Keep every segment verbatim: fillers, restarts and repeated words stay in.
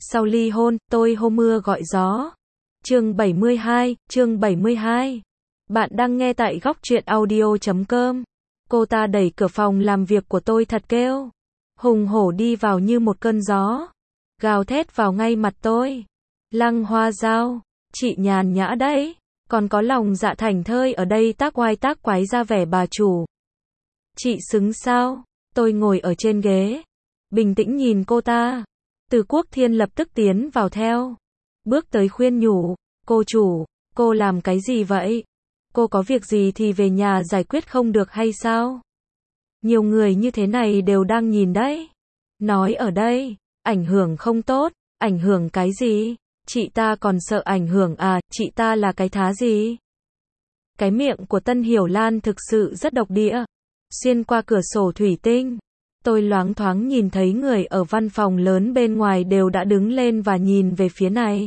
Sau ly hôn, tôi hô mưa gọi gió. Chương bảy mươi hai, chương bảy mươi hai. Bạn đang nghe tại góc truyện audio chấm com. Cô ta đẩy cửa phòng làm việc của tôi thật kêu. Hùng hổ đi vào như một cơn gió. Gào thét vào ngay mặt tôi. Lăng Hoa Giao, chị nhàn nhã đấy. Còn có lòng dạ thảnh thơi ở đây tác oai tác quái ra vẻ bà chủ. Chị xứng sao? Tôi ngồi ở trên ghế. Bình tĩnh nhìn cô ta. Từ Quốc Thiên lập tức tiến vào theo. Bước tới khuyên nhủ. Cô chủ, cô làm cái gì vậy? Cô có việc gì thì về nhà giải quyết không được hay sao? Nhiều người như thế này đều đang nhìn đấy. Nói ở đây, ảnh hưởng không tốt. Ảnh hưởng cái gì? Chị ta còn sợ ảnh hưởng à? Chị ta là cái thá gì? Cái miệng của Tân Hiểu Lan thực sự rất độc địa. Xuyên qua cửa sổ thủy tinh, tôi loáng thoáng nhìn thấy người ở văn phòng lớn bên ngoài đều đã đứng lên và nhìn về phía này.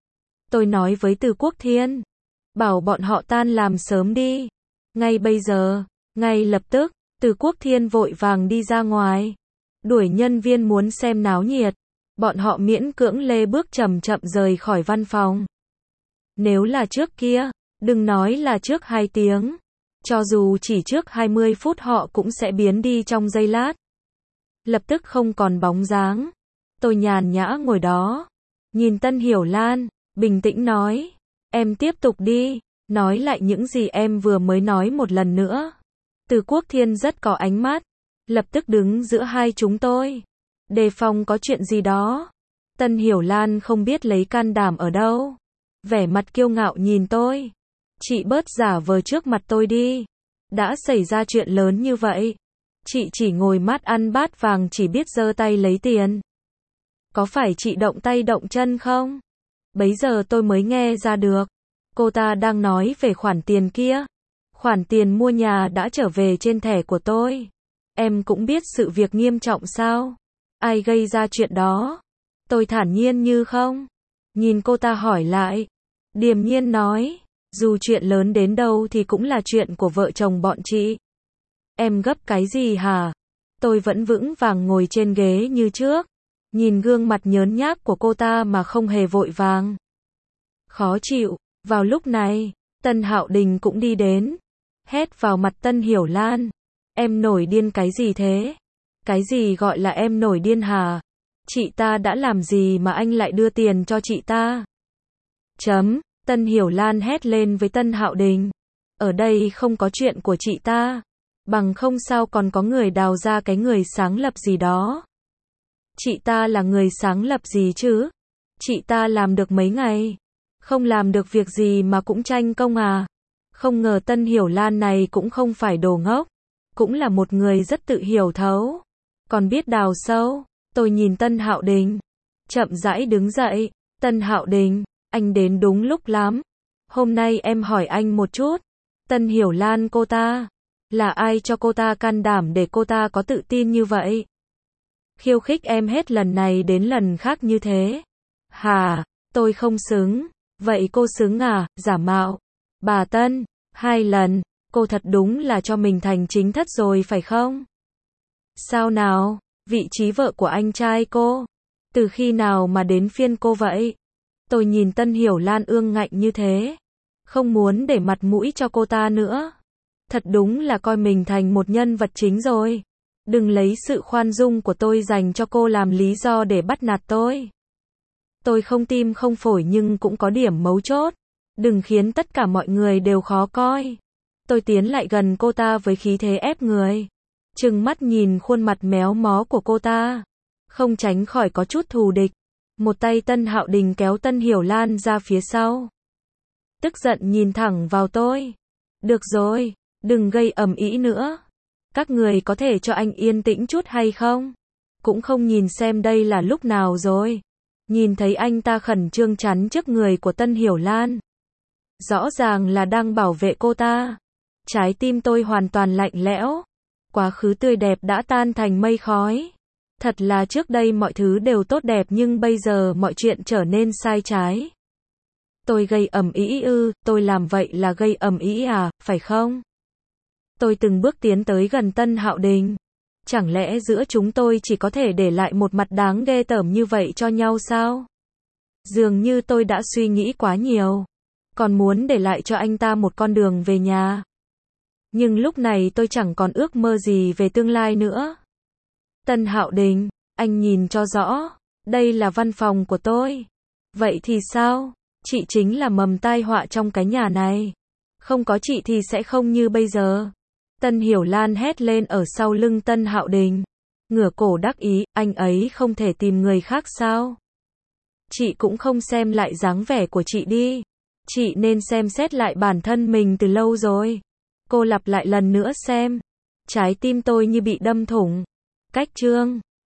Tôi nói với Từ Quốc Thiên, bảo bọn họ tan làm sớm đi. Ngay bây giờ, ngay lập tức, Từ Quốc Thiên vội vàng đi ra ngoài. Đuổi nhân viên muốn xem náo nhiệt. Bọn họ miễn cưỡng lê bước chậm chậm rời khỏi văn phòng. Nếu là trước kia, đừng nói là trước hai tiếng. Cho dù chỉ trước hai mươi phút họ cũng sẽ biến đi trong giây lát. Lập tức không còn bóng dáng. Tôi nhàn nhã ngồi đó. Nhìn Tân Hiểu Lan, bình tĩnh nói. Em tiếp tục đi. Nói lại những gì em vừa mới nói một lần nữa. Từ Quốc Thiên rất có ánh mắt. Lập tức đứng giữa hai chúng tôi. Đề phòng có chuyện gì đó. Tân Hiểu Lan không biết lấy can đảm ở đâu. Vẻ mặt kiêu ngạo nhìn tôi. Chị bớt giả vờ trước mặt tôi đi. Đã xảy ra chuyện lớn như vậy. Chị chỉ ngồi mát ăn bát vàng chỉ biết giơ tay lấy tiền. Có phải chị động tay động chân không? Bấy giờ tôi mới nghe ra được. Cô ta đang nói về khoản tiền kia. Khoản tiền mua nhà đã trở về trên thẻ của tôi. Em cũng biết sự việc nghiêm trọng sao? Ai gây ra chuyện đó? Tôi thản nhiên như không. Nhìn cô ta hỏi lại. Điềm nhiên nói. Dù chuyện lớn đến đâu thì cũng là chuyện của vợ chồng bọn chị. Em gấp cái gì hả? Tôi vẫn vững vàng ngồi trên ghế như trước. Nhìn gương mặt nhớn nhác của cô ta mà không hề vội vàng. Khó chịu. Vào lúc này, Tân Hạo Đình cũng đi đến. Hét vào mặt Tân Hiểu Lan. Em nổi điên cái gì thế? Cái gì gọi là em nổi điên hả? Chị ta đã làm gì mà anh lại đưa tiền cho chị ta? Chấm. Tân Hiểu Lan hét lên với Tân Hạo Đình. Ở đây không có chuyện của chị ta. Bằng không sao còn có người đào ra cái người sáng lập gì đó. Chị ta là người sáng lập gì chứ? Chị ta làm được mấy ngày? Không làm được việc gì mà cũng tranh công à? Không ngờ Tân Hiểu Lan này cũng không phải đồ ngốc. Cũng là một người rất tự hiểu thấu. Còn biết đào sâu. Tôi nhìn Tân Hạo Đình. Chậm rãi đứng dậy. Tân Hạo Đình. Anh đến đúng lúc lắm. Hôm nay em hỏi anh một chút. Tân Hiểu Lan cô ta. Là ai cho cô ta can đảm để cô ta có tự tin như vậy? Khiêu khích em hết lần này đến lần khác như thế. Hà, tôi không xứng. Vậy cô xứng à, giả mạo. Bà Tân, hai lần. Cô thật đúng là cho mình thành chính thất rồi phải không? Sao nào, vị trí vợ của anh trai cô? Từ khi nào mà đến phiên cô vậy? Tôi nhìn Tân Hiểu Lan ương ngạnh như thế. Không muốn để mặt mũi cho cô ta nữa. Thật đúng là coi mình thành một nhân vật chính rồi. Đừng lấy sự khoan dung của tôi dành cho cô làm lý do để bắt nạt tôi. Tôi không tim không phổi nhưng cũng có điểm mấu chốt. Đừng khiến tất cả mọi người đều khó coi. Tôi tiến lại gần cô ta với khí thế ép người. Trừng mắt nhìn khuôn mặt méo mó của cô ta. Không tránh khỏi có chút thù địch. Một tay Tân Hạo Đình kéo Tân Hiểu Lan ra phía sau. Tức giận nhìn thẳng vào tôi. Được rồi, đừng gây ầm ĩ nữa. Các người có thể cho anh yên tĩnh chút hay không? Cũng không nhìn xem đây là lúc nào rồi. Nhìn thấy anh ta khẩn trương chắn trước người của Tân Hiểu Lan. Rõ ràng là đang bảo vệ cô ta. Trái tim tôi hoàn toàn lạnh lẽo. Quá khứ tươi đẹp đã tan thành mây khói. Thật là trước đây mọi thứ đều tốt đẹp nhưng bây giờ mọi chuyện trở nên sai trái. Tôi gây ầm ĩ ư, tôi làm vậy là gây ầm ĩ à, phải không? Tôi từng bước tiến tới gần Tân Hạo Đình. Chẳng lẽ giữa chúng tôi chỉ có thể để lại một mặt đáng ghê tởm như vậy cho nhau sao? Dường như tôi đã suy nghĩ quá nhiều. Còn muốn để lại cho anh ta một con đường về nhà. Nhưng lúc này tôi chẳng còn ước mơ gì về tương lai nữa. Tân Hạo Đình, anh nhìn cho rõ. Đây là văn phòng của tôi. Vậy thì sao? Chị chính là mầm tai họa trong cái nhà này. Không có chị thì sẽ không như bây giờ. Tân Hiểu Lan hét lên ở sau lưng Tân Hạo Đình. Ngửa cổ đắc ý, anh ấy không thể tìm người khác sao? Chị cũng không xem lại dáng vẻ của chị đi. Chị nên xem xét lại bản thân mình từ lâu rồi. Cô lặp lại lần nữa xem. Trái tim tôi như bị đâm thủng. Cách chương